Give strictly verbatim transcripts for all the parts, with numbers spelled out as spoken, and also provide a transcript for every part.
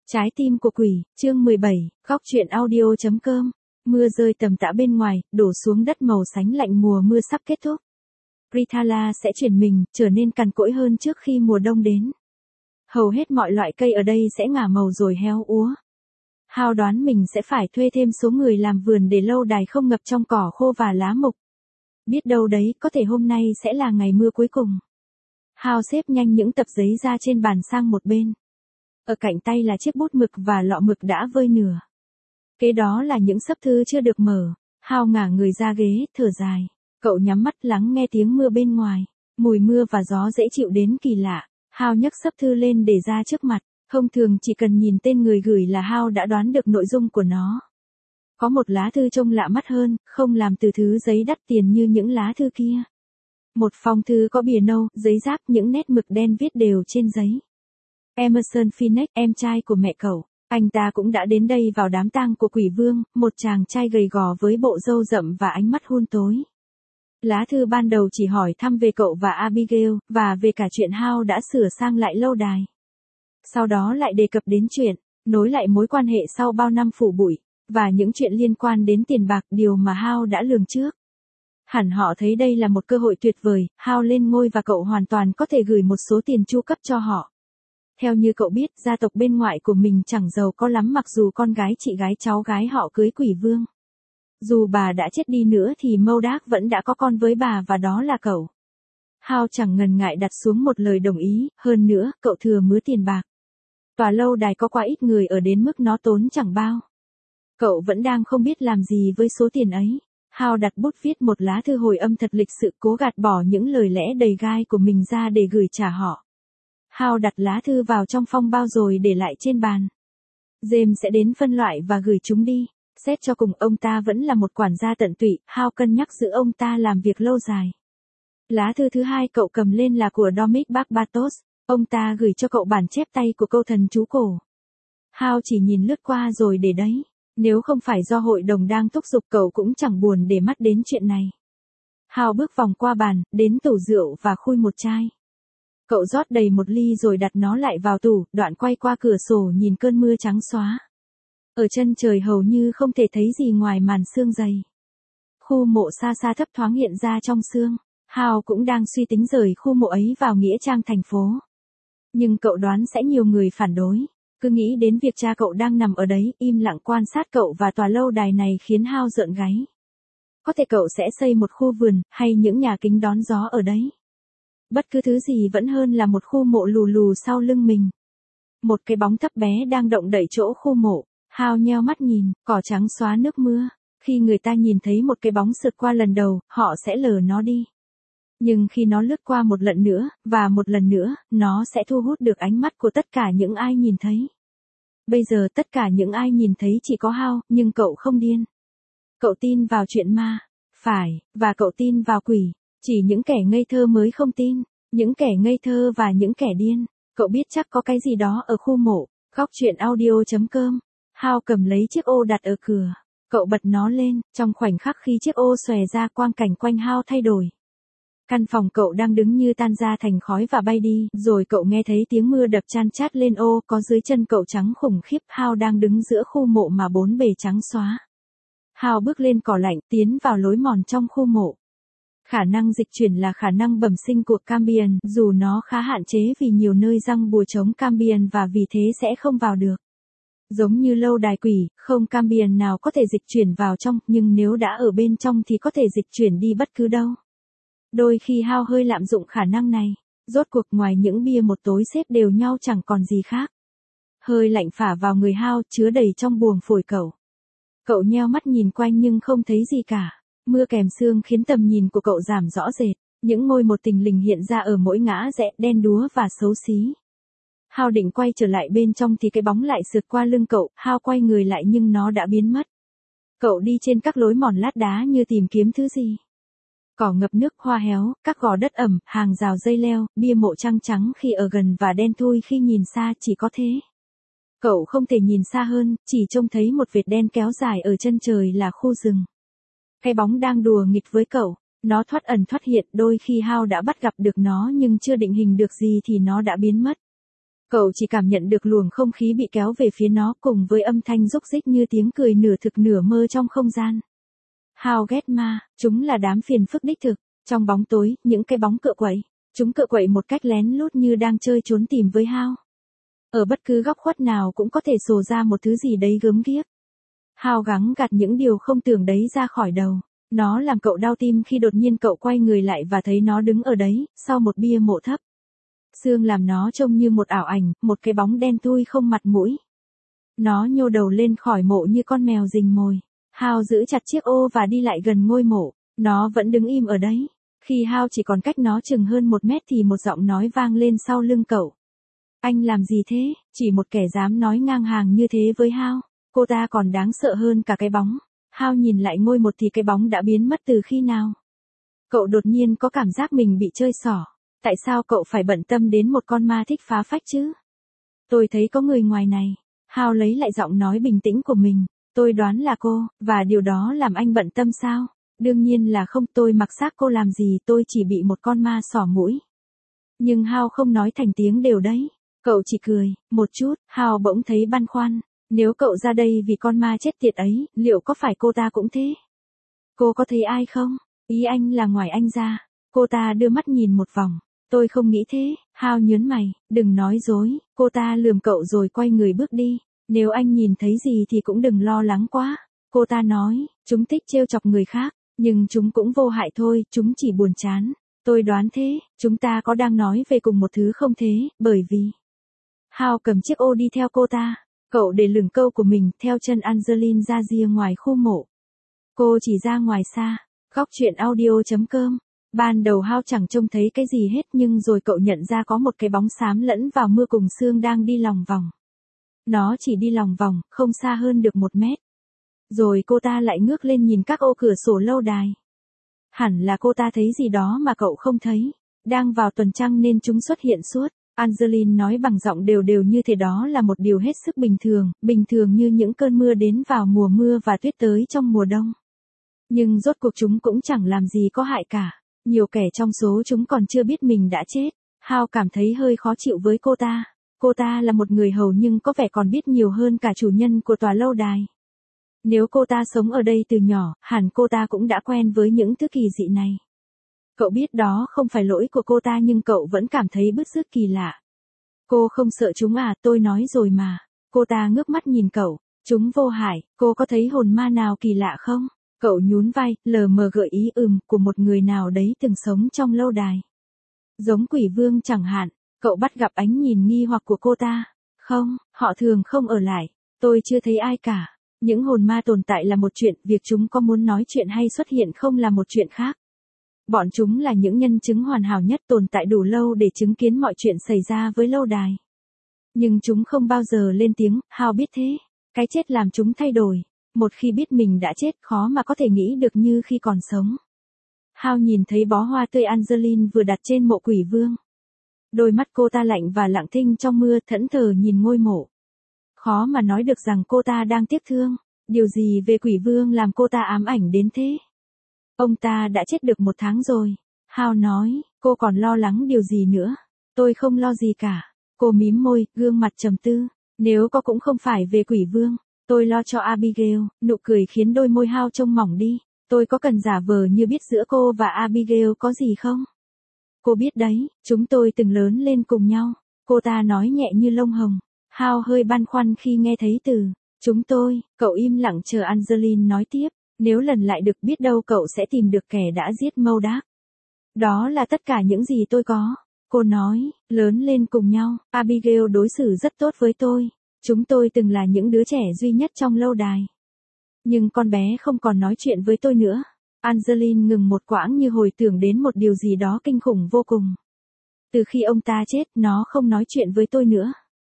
Trái tim của quỷ, chương mười bảy, góc truyện audio.com. Mưa rơi tầm tã bên ngoài, đổ xuống đất màu sánh lạnh, mùa mưa sắp kết thúc. Prithala sẽ chuyển mình, trở nên cằn cỗi hơn trước khi mùa đông đến. Hầu hết mọi loại cây ở đây sẽ ngả màu rồi héo úa. Hao đoán mình sẽ phải thuê thêm số người làm vườn để lâu đài không ngập trong cỏ khô và lá mục. Biết đâu đấy, có thể hôm nay sẽ là ngày mưa cuối cùng. Hao xếp nhanh những tập giấy ra trên bàn sang một bên. Ở cạnh tay là chiếc bút mực và lọ mực đã vơi nửa. Kế đó là những xấp thư chưa được mở. Hao ngả người ra ghế, thở dài. Cậu nhắm mắt lắng nghe tiếng mưa bên ngoài. Mùi mưa và gió dễ chịu đến kỳ lạ. Hao nhấc xấp thư lên để ra trước mặt. Thông thường chỉ cần nhìn tên người gửi là Hao đã đoán được nội dung của nó. Có một lá thư trông lạ mắt hơn, không làm từ thứ giấy đắt tiền như những lá thư kia. Một phong thư có bìa nâu, giấy giáp, những nét mực đen viết đều trên giấy. Emerson Phoenix, em trai của mẹ cậu. Anh ta cũng đã đến đây vào đám tang của quỷ vương, một chàng trai gầy gò với bộ râu rậm và ánh mắt hun tối. Lá thư ban đầu chỉ hỏi thăm về cậu và Abigail, và về cả chuyện Hao đã sửa sang lại lâu đài. Sau đó lại đề cập đến chuyện, nối lại mối quan hệ sau bao năm phủ bụi, và những chuyện liên quan đến tiền bạc, điều mà Hao đã lường trước. Hẳn họ thấy đây là một cơ hội tuyệt vời, Hao lên ngôi và cậu hoàn toàn có thể gửi một số tiền chu cấp cho họ. Theo như cậu biết, gia tộc bên ngoại của mình chẳng giàu có lắm, mặc dù con gái chị gái cháu gái họ cưới quỷ vương. Dù bà đã chết đi nữa thì Modak vẫn đã có con với bà, và đó là cậu. Hao chẳng ngần ngại đặt xuống một lời đồng ý, hơn nữa, cậu thừa mứa tiền bạc. Tòa lâu đài có quá ít người ở đến mức nó tốn chẳng bao. Cậu vẫn đang không biết làm gì với số tiền ấy. Hao đặt bút viết một lá thư hồi âm thật lịch sự, cố gạt bỏ những lời lẽ đầy gai của mình ra để gửi trả họ. Hao đặt lá thư vào trong phong bao rồi để lại trên bàn. James sẽ đến phân loại và gửi chúng đi. Xét cho cùng, ông ta vẫn là một quản gia tận tụy, Hao cân nhắc giữ ông ta làm việc lâu dài. Lá thư thứ hai cậu cầm lên là của Dominic Barbatos. Ông ta gửi cho cậu bản chép tay của câu thần chú cổ. Hao chỉ nhìn lướt qua rồi để đấy. Nếu không phải do hội đồng đang thúc giục, cậu cũng chẳng buồn để mắt đến chuyện này. Hao bước vòng qua bàn, đến tủ rượu và khui một chai. Cậu rót đầy một ly rồi đặt nó lại vào tủ, đoạn quay qua cửa sổ nhìn cơn mưa trắng xóa. Ở chân trời hầu như không thể thấy gì ngoài màn sương dày. Khu mộ xa xa thấp thoáng hiện ra trong sương. Hao cũng đang suy tính rời khu mộ ấy vào nghĩa trang thành phố. Nhưng cậu đoán sẽ nhiều người phản đối. Cứ nghĩ đến việc cha cậu đang nằm ở đấy, im lặng quan sát cậu và tòa lâu đài này khiến Hao rợn gáy. Có thể cậu sẽ xây một khu vườn, hay những nhà kính đón gió ở đấy. Bất cứ thứ gì vẫn hơn là một khu mộ lù lù sau lưng mình. Một cái bóng thấp bé đang động đậy chỗ khu mộ. Hao nheo mắt nhìn, cỏ trắng xóa nước mưa. Khi người ta nhìn thấy một cái bóng sượt qua lần đầu, họ sẽ lờ nó đi. Nhưng khi nó lướt qua một lần nữa, và một lần nữa, nó sẽ thu hút được ánh mắt của tất cả những ai nhìn thấy. Bây giờ tất cả những ai nhìn thấy chỉ có Hao, nhưng cậu không điên. Cậu tin vào chuyện ma. Phải, và cậu tin vào quỷ. Chỉ những kẻ ngây thơ mới không tin. Những kẻ ngây thơ và những kẻ điên. Cậu biết chắc có cái gì đó ở khu mộ. Góc truyện audio.com. Hao cầm lấy chiếc ô đặt ở cửa. Cậu bật nó lên, trong khoảnh khắc khi chiếc ô xòe ra, quang cảnh quanh Hao thay đổi. Căn phòng cậu đang đứng như tan ra thành khói và bay đi, rồi cậu nghe thấy tiếng mưa đập chan chát lên ô, có dưới chân cậu trắng khủng khiếp. Hao đang đứng giữa khu mộ mà bốn bề trắng xóa. Hao bước lên cỏ lạnh, tiến vào lối mòn trong khu mộ. Khả năng dịch chuyển là khả năng bẩm sinh của Cambion, dù nó khá hạn chế vì nhiều nơi răng bùa chống Cambion và vì thế sẽ không vào được. Giống như lâu đài quỷ, không Cambion nào có thể dịch chuyển vào trong, nhưng nếu đã ở bên trong thì có thể dịch chuyển đi bất cứ đâu. Đôi khi Hao hơi lạm dụng khả năng này. Rốt cuộc, ngoài những bia một tối xếp đều nhau chẳng còn gì khác. Hơi lạnh phả vào người Hao, chứa đầy trong buồng phổi cậu. Cậu nheo mắt nhìn quanh nhưng không thấy gì cả. Mưa kèm sương khiến tầm nhìn của cậu giảm rõ rệt. Những ngôi một tình lình hiện ra ở mỗi ngã rẽ, đen đúa và xấu xí. Hao định quay trở lại bên trong thì cái bóng lại sượt qua lưng cậu. Hao quay người lại nhưng nó đã biến mất. Cậu đi trên các lối mòn lát đá như tìm kiếm thứ gì. Cỏ ngập nước, hoa héo, các gò đất ẩm, hàng rào dây leo, bia mộ trăng trắng khi ở gần và đen thui khi nhìn xa, chỉ có thế. Cậu không thể nhìn xa hơn, chỉ trông thấy một vệt đen kéo dài ở chân trời là khu rừng. Cái bóng đang đùa nghịch với cậu. Nó thoát ẩn thoát hiện, đôi khi Hao đã bắt gặp được nó nhưng chưa định hình được gì thì nó đã biến mất. Cậu chỉ cảm nhận được luồng không khí bị kéo về phía nó cùng với âm thanh rúc rích như tiếng cười nửa thực nửa mơ trong không gian. Hao ghét ma, chúng là đám phiền phức đích thực. Trong bóng tối, những cái bóng cựa quậy. Chúng cựa quậy một cách lén lút như đang chơi trốn tìm với Hao. Ở bất cứ góc khuất nào cũng có thể sồ ra một thứ gì đấy gớm ghiếc. Hao gắng gạt những điều không tưởng đấy ra khỏi đầu. Nó làm cậu đau tim khi đột nhiên cậu quay người lại và thấy nó đứng ở đấy, sau một bia mộ thấp. Sương làm nó trông như một ảo ảnh, một cái bóng đen thui không mặt mũi. Nó nhô đầu lên khỏi mộ như con mèo rình mồi. Hao giữ chặt chiếc ô và đi lại gần ngôi mộ. Nó vẫn đứng im ở đấy. Khi Hao chỉ còn cách nó chừng hơn một mét thì một giọng nói vang lên sau lưng cậu. Anh làm gì thế? Chỉ một kẻ dám nói ngang hàng như thế với Hao. Cô ta còn đáng sợ hơn cả cái bóng. Hao nhìn lại ngôi một thì cái bóng đã biến mất từ khi nào. Cậu đột nhiên có cảm giác mình bị chơi xỏ. Tại sao cậu phải bận tâm đến một con ma thích phá phách chứ? Tôi thấy có người ngoài này. Hao lấy lại giọng nói bình tĩnh của mình. Tôi đoán là cô, và điều đó làm anh bận tâm sao? Đương nhiên là không, tôi mặc xác cô làm gì, tôi chỉ bị một con ma xỏ mũi. Nhưng Hao không nói thành tiếng đều đấy. Cậu chỉ cười, một chút. Hao bỗng thấy băn khoăn. Nếu cậu ra đây vì con ma chết tiệt ấy, liệu có phải cô ta cũng thế? Cô có thấy ai không? Ý anh là ngoài anh ra. Cô ta đưa mắt nhìn một vòng. Tôi không nghĩ thế. Hao nhớn mày, đừng nói dối. Cô ta lườm cậu rồi quay người bước đi. Nếu anh nhìn thấy gì thì cũng đừng lo lắng quá. Cô ta nói, chúng thích trêu chọc người khác, nhưng chúng cũng vô hại thôi, chúng chỉ buồn chán. Tôi đoán thế, chúng ta có đang nói về cùng một thứ không thế, bởi vì... Hao cầm chiếc ô đi theo cô ta. Cậu để lửng câu của mình theo chân Angeline ra rìa ngoài khu mộ. Cô chỉ ra ngoài xa. Góc chuyện audio.com. Ban đầu Hao chẳng trông thấy cái gì hết nhưng rồi cậu nhận ra có một cái bóng xám lẫn vào mưa cùng sương đang đi lòng vòng. Nó chỉ đi lòng vòng, không xa hơn được một mét. Rồi cô ta lại ngước lên nhìn các ô cửa sổ lâu đài. Hẳn là cô ta thấy gì đó mà cậu không thấy. Đang vào tuần trăng nên chúng xuất hiện suốt. Angeline nói bằng giọng đều đều như thế, đó là một điều hết sức bình thường, bình thường như những cơn mưa đến vào mùa mưa và tuyết tới trong mùa đông. Nhưng rốt cuộc chúng cũng chẳng làm gì có hại cả. Nhiều kẻ trong số chúng còn chưa biết mình đã chết. Hao cảm thấy hơi khó chịu với cô ta. Cô ta là một người hầu nhưng có vẻ còn biết nhiều hơn cả chủ nhân của tòa lâu đài. Nếu cô ta sống ở đây từ nhỏ, hẳn cô ta cũng đã quen với những thứ kỳ dị này. Cậu biết đó không phải lỗi của cô ta nhưng cậu vẫn cảm thấy bứt rứt kỳ lạ. Cô không sợ chúng à, tôi nói rồi mà. Cô ta ngước mắt nhìn cậu. Chúng vô hại, cô có thấy hồn ma nào kỳ lạ không? Cậu nhún vai, lờ mờ gợi ý ừm của một người nào đấy từng sống trong lâu đài. Giống quỷ vương chẳng hạn. Cậu bắt gặp ánh nhìn nghi hoặc của cô ta. Không, họ thường không ở lại. Tôi chưa thấy ai cả. Những hồn ma tồn tại là một chuyện, việc chúng có muốn nói chuyện hay xuất hiện không là một chuyện khác. Bọn chúng là những nhân chứng hoàn hảo nhất, tồn tại đủ lâu để chứng kiến mọi chuyện xảy ra với lâu đài. Nhưng chúng không bao giờ lên tiếng, Hao biết thế. Cái chết làm chúng thay đổi. Một khi biết mình đã chết, khó mà có thể nghĩ được như khi còn sống. Hao nhìn thấy bó hoa tươi Angeline vừa đặt trên mộ quỷ vương. Đôi mắt cô ta lạnh và lặng thinh trong mưa, thẫn thờ nhìn ngôi mộ. Khó mà nói được rằng cô ta đang tiếc thương. Điều gì về quỷ vương làm cô ta ám ảnh đến thế? Ông ta đã chết được một tháng rồi. Hao nói, cô còn lo lắng điều gì nữa? Tôi không lo gì cả. Cô mím môi, gương mặt trầm tư. Nếu có cũng không phải về quỷ vương. Tôi lo cho Abigail. Nụ cười khiến đôi môi Hao trông mỏng đi. Tôi có cần giả vờ như biết giữa cô và Abigail có gì không? Cô biết đấy, chúng tôi từng lớn lên cùng nhau. Cô ta nói nhẹ như lông hồng. Hao hơi băn khoăn khi nghe thấy từ chúng tôi. Cậu im lặng chờ Angeline nói tiếp. Nếu lần lại được, biết đâu cậu sẽ tìm được kẻ đã giết Modak. Đó là tất cả những gì tôi có. Cô nói, lớn lên cùng nhau, Abigail đối xử rất tốt với tôi. Chúng tôi từng là những đứa trẻ duy nhất trong lâu đài. Nhưng con bé không còn nói chuyện với tôi nữa. Angeline ngừng một quãng như hồi tưởng đến một điều gì đó kinh khủng vô cùng. Từ khi ông ta chết, nó không nói chuyện với tôi nữa.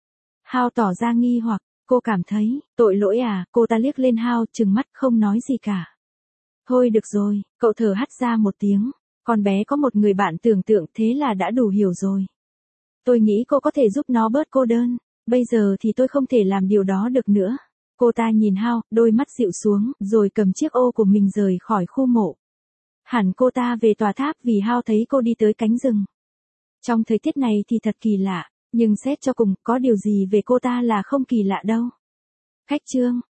Hao tỏ ra nghi hoặc, cô cảm thấy, tội lỗi à, cô ta liếc lên Hao, trừng mắt không nói gì cả. Thôi được rồi, cậu thở hắt ra một tiếng, con bé có một người bạn tưởng tượng thế là đã đủ hiểu rồi. Tôi nghĩ cô có thể giúp nó bớt cô đơn, bây giờ thì tôi không thể làm điều đó được nữa. Cô ta nhìn Hao, đôi mắt dịu xuống, rồi cầm chiếc ô của mình rời khỏi khu mộ. Hẳn cô ta về tòa tháp vì Hao thấy cô đi tới cánh rừng. Trong thời tiết này thì thật kỳ lạ, Nhưng xét cho cùng, có điều gì về cô ta là không kỳ lạ đâu. Khách trương,